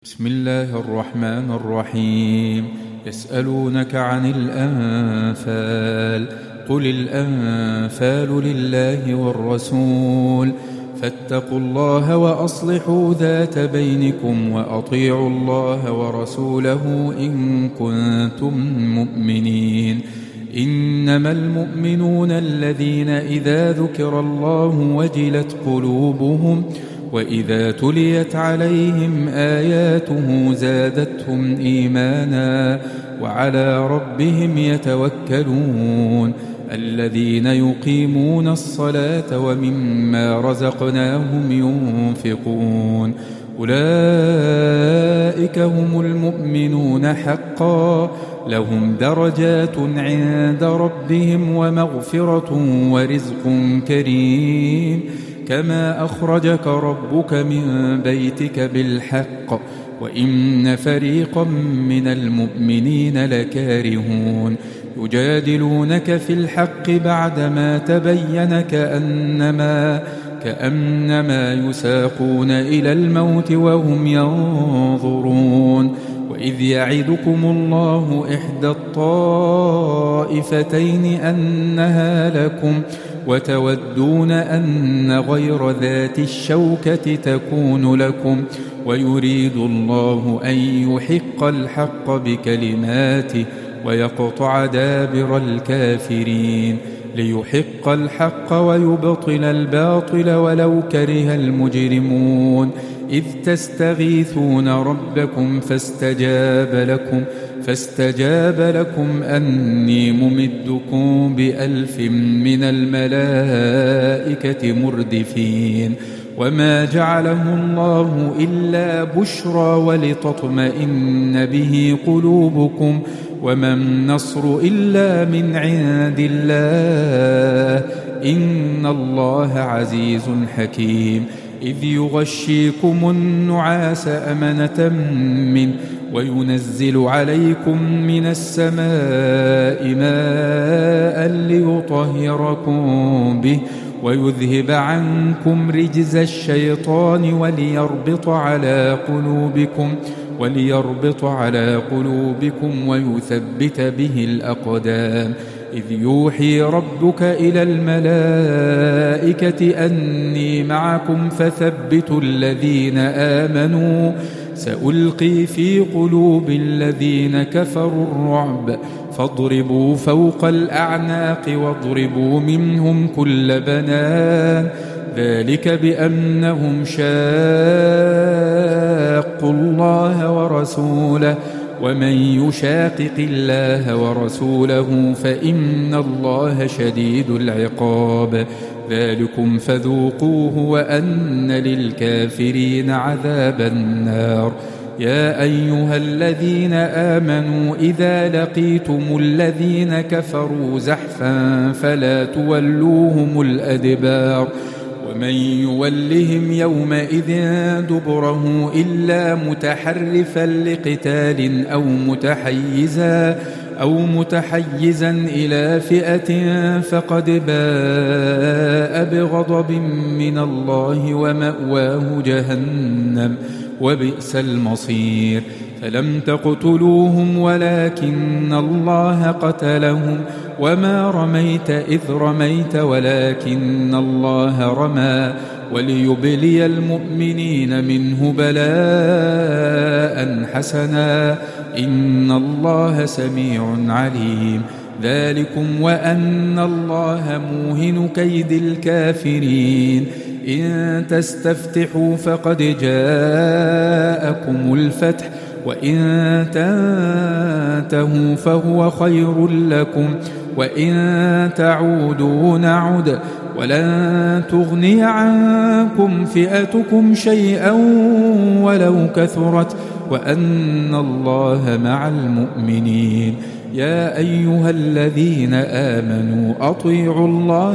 بسم الله الرحمن الرحيم. يسألونك عن الأنفال، قل الأنفال لله والرسول، فاتقوا الله وأصلحوا ذات بينكم وأطيعوا الله ورسوله إن كنتم مؤمنين. إنما المؤمنون الذين إذا ذكر الله وجلت قلوبهم وإذا تليت عليهم آياته زادتهم إيمانا وعلى ربهم يتوكلون. الذين يقيمون الصلاة ومما رزقناهم ينفقون، أولئك هم المؤمنون حقا، لهم درجات عند ربهم ومغفرة ورزق كريم. كما أخرجك ربك من بيتك بالحق وإن فريقا من المؤمنين لكارهون. يجادلونك في الحق بعدما تبين كأنما يساقون إلى الموت وهم ينظرون. وإذ يعدكم الله إحدى الطائفتين أنها لكم وتودون أن غير ذات الشوكة تكون لكم، ويريد الله أن يحق الحق بكلماته ويقطع دابر الكافرين، ليحق الحق ويبطل الباطل ولو كره المجرمون. إذ تستغيثون ربكم فاستجاب لكم أني ممدكم ب1000 من الملائكة مردفين. وما جعله الله إلا بشرى ولتطمئن به قلوبكم، وما النصر إلا من عند الله، إن الله عزيز حكيم. إذ يغشيكم النعاس أمنة منه وينزل عليكم من السماء ماء ليطهركم به ويذهب عنكم رجز الشيطان وليربط على قلوبكم ويثبت به الأقدام. إذ يوحي ربك إلى الملائكة أني معكم فثبتوا الذين آمنوا، سألقي في قلوب الذين كفروا الرعب، فاضربوا فوق الأعناق واضربوا منهم كل بنان. ذلك بأنهم شاقوا الله ورسوله، ومن يشاقق الله ورسوله فإن الله شديد العقاب. ذلكم فذوقوه وأن للكافرين عذاب النار. يا أيها الذين آمنوا إذا لقيتم الذين كفروا زحفا فلا تولوهم الأدبار، ومن يولهم يومئذ دبره إلا متحرفا لقتال أو متحيزا إلى فئة فقد باء بغضب من الله ومأواه جهنم وبئس المصير. فلم تقتلوهم ولكن الله قتلهم، وما رميت إذ رميت ولكن الله رمى، وليبلي المؤمنين منه بلاء حسنا، إن الله سميع عليم. ذلكم وأن الله موهن كيد الكافرين. إن تستفتحوا فقد جاءكم الفتح، وإن تنتهوا فهو خير لكم، وإن تعودوا نعد، ولن تغني عنكم فئتكم شيئا ولو كثرت، وأن الله مع المؤمنين. يا أيها الذين آمنوا أطيعوا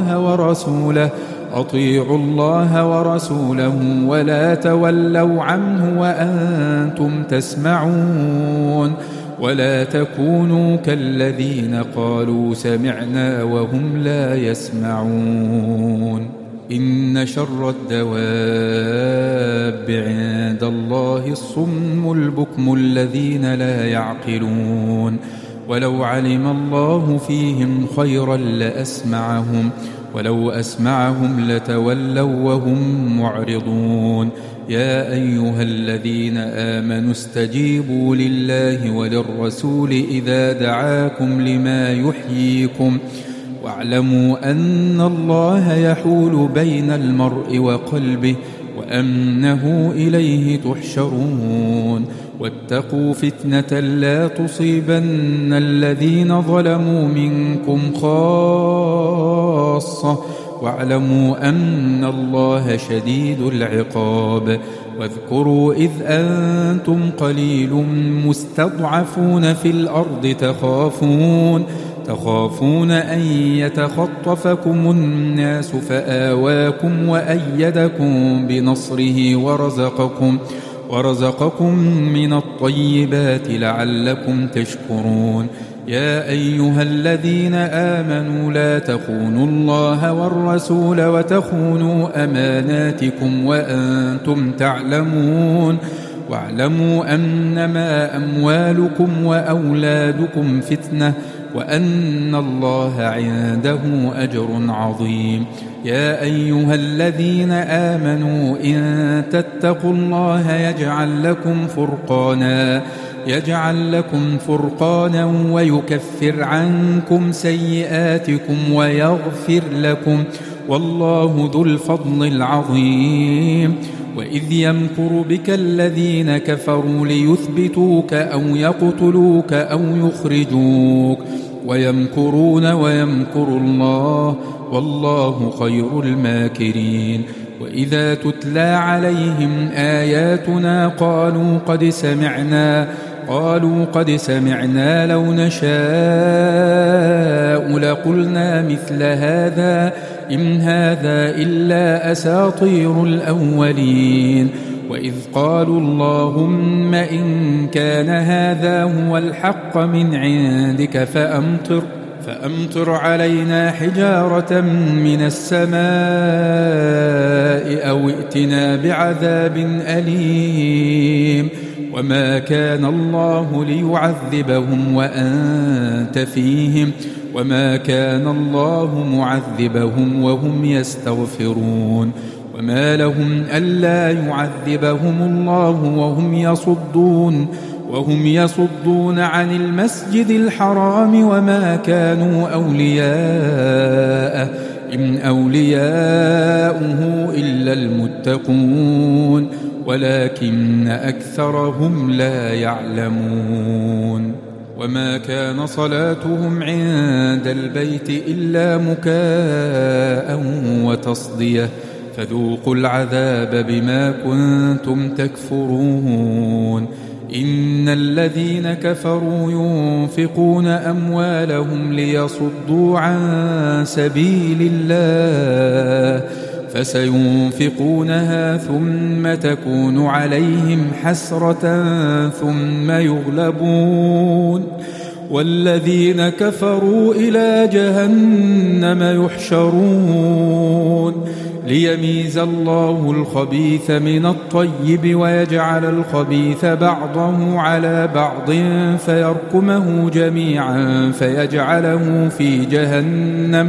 الله ورسوله ولا تولوا عنه وأنتم تسمعون. ولا تكونوا كالذين قالوا سمعنا وهم لا يسمعون. إن شر الدواب عند الله الصم البكم الذين لا يعقلون ولو علم الله فيهم خيرا لأسمعهم ولو أسمعهم لتولوا وهم معرضون يا أيها الذين آمنوا استجيبوا لله وللرسول إذا دعاكم لما يحييكم واعلموا أن الله يحول بين المرء وقلبه وأنه إليه تحشرون واتقوا فتنة لا تصيبن الذين ظلموا منكم خاصة واعلموا أن الله شديد العقاب واذكروا إذ أنتم قليل مستضعفون في الأرض تخافون أن يتخطفكم الناس فآواكم وأيدكم بنصره ورزقكم من الطيبات لعلكم تشكرون يا أيها الذين آمنوا لا تخونوا الله والرسول وتخونوا أماناتكم وأنتم تعلمون واعلموا أنما أموالكم وأولادكم فتنة وأن الله عنده أجر عظيم يا أيها الذين آمنوا إن تتقوا الله يجعل لكم فرقانا ويكفر عنكم سيئاتكم ويغفر لكم والله ذو الفضل العظيم وإذ يمكر بك الذين كفروا ليثبتوك أو يقتلوك أو يخرجوك ويمكرون ويمكر الله والله خير الماكرين وإذا تتلى عليهم آياتنا قالوا قد سمعنا لو نشاء لقلنا مثل هذا إن هذا إلا أساطير الأولين وإذ قالوا اللهم إن كان هذا هو الحق من عندك فأمطر علينا حجارة من السماء أو ائتنا بعذاب أليم وما كان الله ليعذبهم وأنت فيهم وما كان الله معذبهم وهم يستغفرون وما لهم ألا يعذبهم الله وهم يصدون عن المسجد الحرام وما كانوا أولياءه إن أولياؤه إلا المتقون ولكن أكثرهم لا يعلمون وما كان صلاتهم عند البيت إلا مكاء وتصدية فذوقوا العذاب بما كنتم تكفرون إن الذين كفروا ينفقون أموالهم ليصدوا عن سبيل الله فسينفقونها ثم تكون عليهم حسرة ثم يغلبون والذين كفروا إلى جهنم يحشرون ليميز الله الخبيث من الطيب ويجعل الخبيث بعضه على بعض فيركمه جميعا فيجعله في جهنم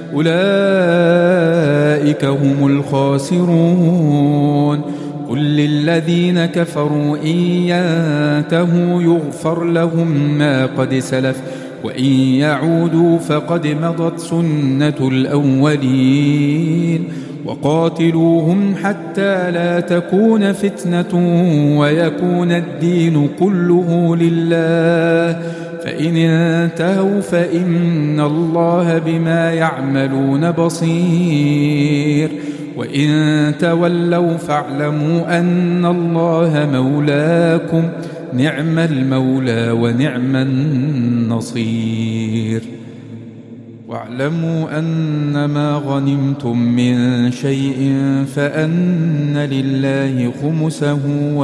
أولئك هم الخاسرون قل للذين كفروا إن ينتهوا يغفر لهم ما قد سلف وإن يعودوا فقد مضت سنة الأولين وقاتلوهم حتى لا تكون فتنة ويكون الدين كله لله فإن انتهوا فإن الله بما يعملون بصير وإن تولوا فاعلموا أن الله مولاكم نعم المولى ونعم النصير واعلموا أنما غنمتم من شيء فأن لله خمسه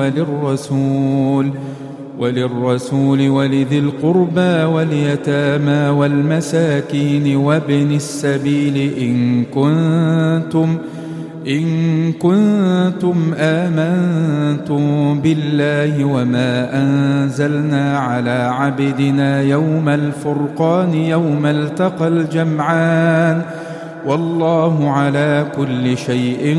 وللرسول ولذي القربى واليتامى والمساكين وابن السبيل إن كنتم آمنتم بالله وما أنزلنا على عبدنا يوم الفرقان يوم التقى الجمعان والله على كل شيء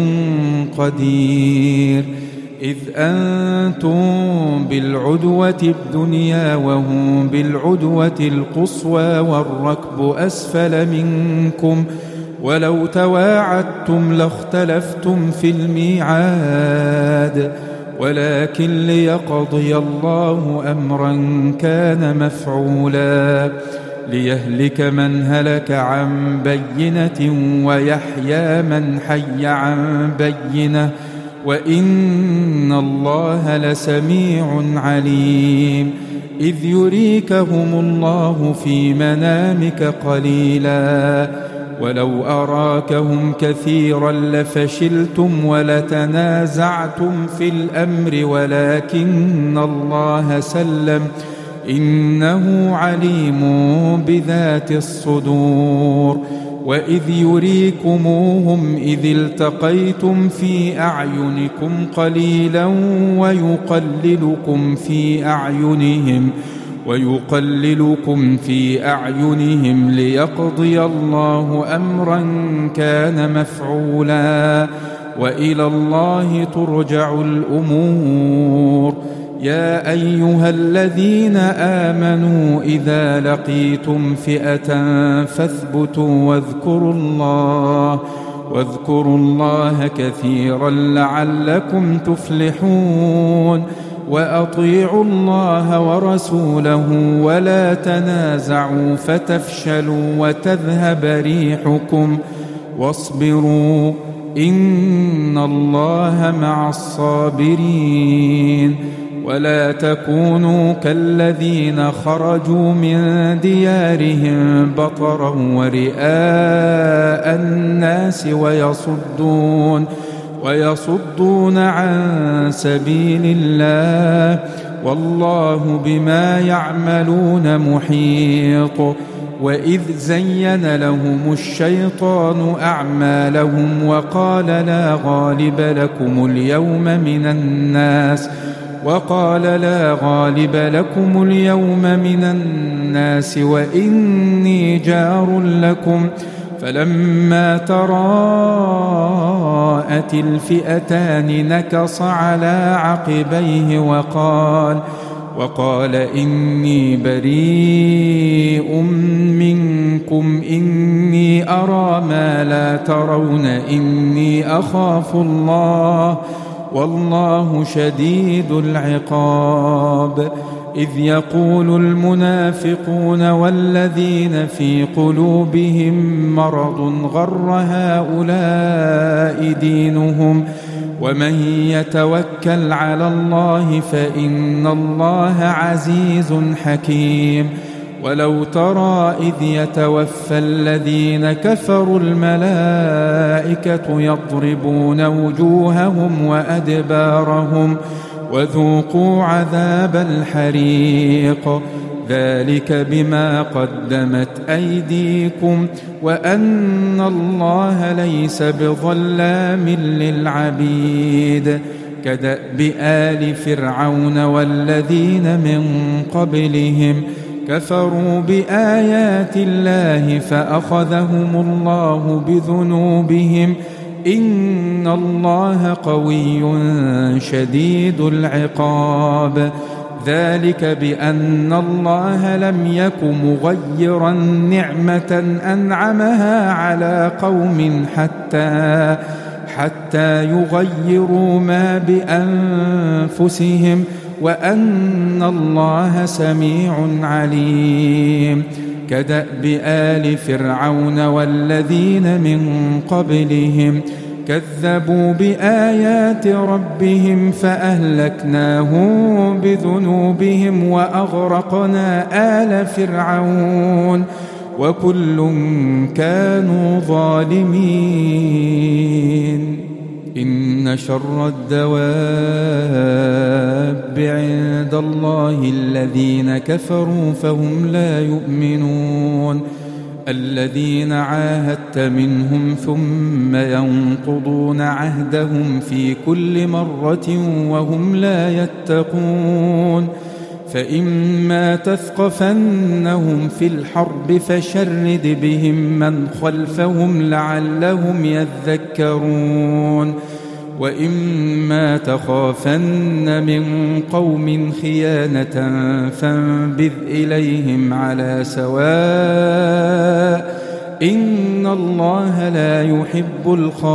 قدير. إذ أنتم بالعدوة الدنيا وهم بالعدوة القصوى والركب أسفل منكم ولو تواعدتم لاختلفتم في الميعاد ولكن ليقضي الله أمرا كان مفعولا ليهلك من هلك عن بينة ويحيى من حي عن بينة وإن الله لسميع عليم. إذ يريكهم الله في منامك قليلا ولو أراكهم كثيرا لفشلتم ولتنازعتم في الأمر ولكن الله سلم إنه عليم بذات الصدور. وإذ يريكموهم إذ التقيتم في أعينكم قليلا ويقللكم في أعينهم ليقضي الله أمرا كان مفعولا وإلى الله ترجع الأمور. يا أيها الذين آمنوا إذا لقيتم فئة فاثبتوا واذكروا الله كثيرا لعلكم تفلحون. وأطيعوا الله ورسوله ولا تنازعوا فتفشلوا وتذهب ريحكم واصبروا إن الله مع الصابرين. ولا تكونوا كالذين خرجوا من ديارهم بطرا ورئاء الناس ويصدون عن سبيل الله والله بما يعملون محيط. وإذ زين لهم الشيطان أعمالهم وقال لا غالب لكم اليوم من الناس وإني جار لكم فلما تراءت الفئتان نكص على عقبيه وقال إني بريء منكم إني أرى ما لا ترون إني أخاف الله والله شديد العقاب. إذ يقول المنافقون والذين في قلوبهم مرض غر هؤلاء دينهم ومن يتوكل على الله فإن الله عزيز حكيم. ولو ترى إذ يتوفى الذين كفروا الملائكة يضربون وجوههم وأدبارهم وذوقوا عذاب الحريق ذلك بما قدمت أيديكم وأن الله ليس بظلام للعبيد. كدأب آل فرعون والذين من قبلهم كفروا بآيات الله فأخذهم الله بذنوبهم إن الله قوي شديد العقاب. ذلك بأن الله لم يك مغيرا نعمة أنعمها على قوم حتى يغيروا ما بأنفسهم وأن الله سميع عليم. كدأب آل فرعون والذين من قبلهم كذبوا بآيات ربهم فأهلكناهم بذنوبهم وأغرقنا آل فرعون وكل كانوا ظالمين. إن شر الدواب عند الله الذين كفروا فهم لا يؤمنون. الذين عاهدت منهم ثم ينقضون عهدهم في كل مرة وهم لا يتقون فإما تثقفنهم في الحرب فشرد بهم من خلفهم لعلهم يذكرون وإما تخافن من قوم خيانة فانبذ إليهم على سواء إن الله لا يحب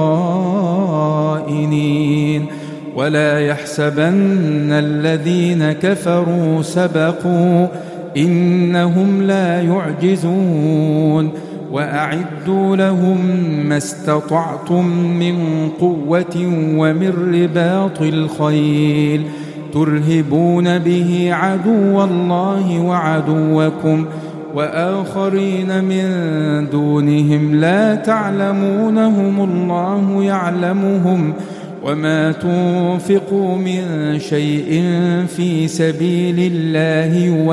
الخائنين ولا يحسبن الذين كفروا سبقوا إنهم لا يعجزون وأعدوا لهم ما استطعتم من قوة ومن رباط الخيل ترهبون به عدو الله وعدوكم وآخرين من دونهم لا تعلمونهم الله يعلمهم وما تنفقوا من شيء في سبيل الله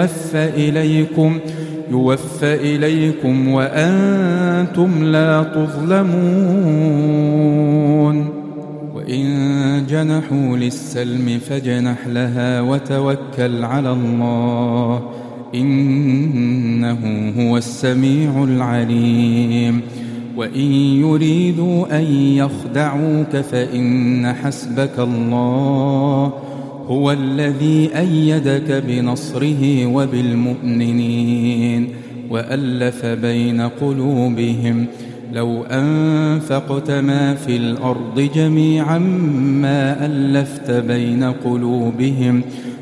يوفى إليكم وأنتم لا تظلمون وإن جنحوا للسلم فاجنح لها وتوكل على الله إنه هو السميع العليم وإن يريدوا أن يخدعوك فإن حسبك الله هو الذي أيدك بنصره وبالمؤمنين وألف بين قلوبهم لو أنفقت ما في الأرض جميعا ما ألفت بين قلوبهم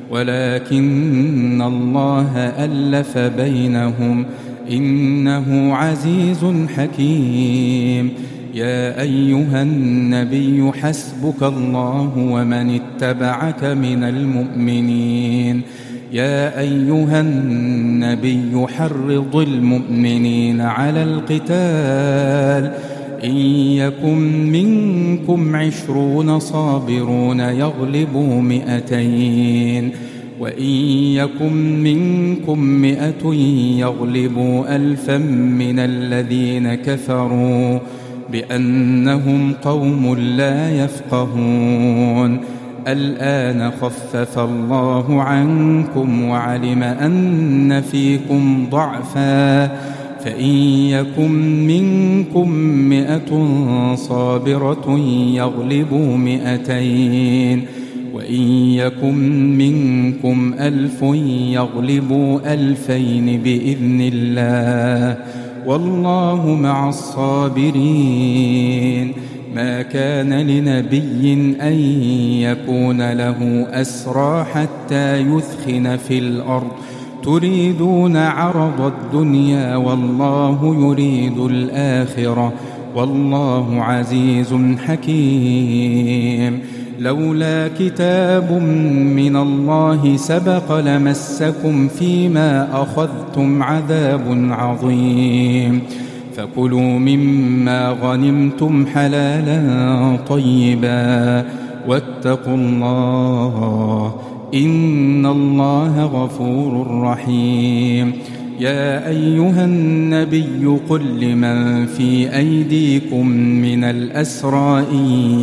ولكن الله ألف بينهم إنه عزيز حكيم يا أيها النبي حسبك الله ومن اتبعك من المؤمنين يا أيها النبي حرض المؤمنين على القتال إن يكن منكم 20 صابرون يغلبوا 200 وإن يكن منكم 100 يغلبوا 1000 من الذين كفروا بأنهم قوم لا يفقهون الآن خفف الله عنكم وعلم أن فيكم ضعفا فإن يكن منكم 100 صابرة يغلبوا 200 وإن يكن منكم 1000 يغلبوا 2000 بإذن الله والله مع الصابرين ما كان لنبي أن يكون له أسرى حتى يثخن في الأرض تريدون عرض الدنيا والله يريد الآخرة والله عزيز حكيم لولا كتاب من الله سبق لمسكم فيما أخذتم عذاب عظيم فكلوا مما غنمتم حلالا طيبا واتقوا الله إن الله غفور رحيم يا أيها النبي قل لمن في أيديكم من الأسرى إن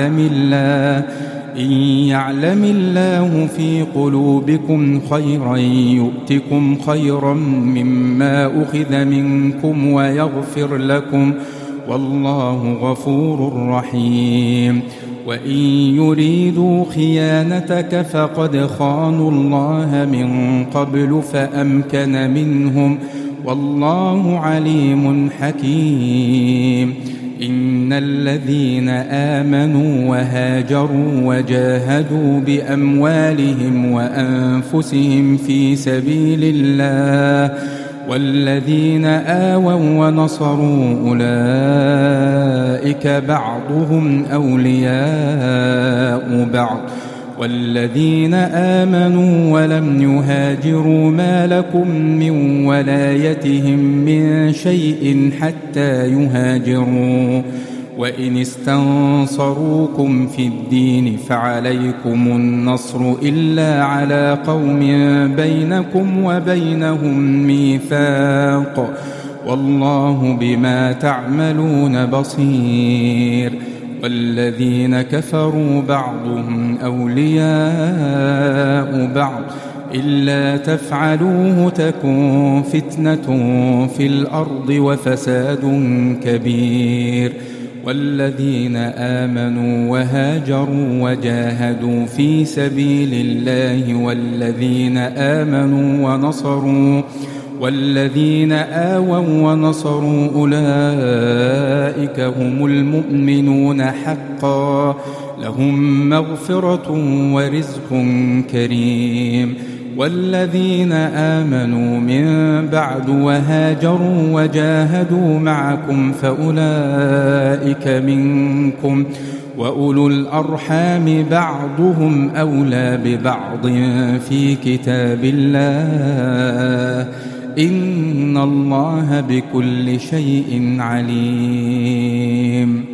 يعلم الله في قلوبكم خيرا يؤتكم خيرا مما أخذ منكم ويغفر لكم والله غفور رحيم وإن يريدوا خيانتك فقد خانوا الله من قبل فأمكن منهم والله عليم حكيم إن الذين آمنوا وهاجروا وجاهدوا بأموالهم وأنفسهم في سبيل الله والذين آووا ونصروا أولئك بعضهم أولياء بعض والذين آمنوا ولم يهاجروا ما لكم من ولايتهم من شيء حتى يهاجروا وإن استنصروكم في الدين فعليكم النصر إلا على قوم بينكم وبينهم ميثاق والله بما تعملون بصير. والذين كفروا بعضهم أولياء بعض إلا تفعلوه تكن فتنة في الأرض وفساد كبير. والذين آمنوا وهاجروا وجاهدوا في سبيل الله والذين آووا ونصروا أولئك هم المؤمنون حقا، لهم مغفرة ورزق كريم. والذين آمنوا من بعد وهاجروا وجاهدوا معكم فأولئك منكم، وأولو الأرحام بعضهم أولى ببعض في كتاب الله، إن الله بكل شيء عليم.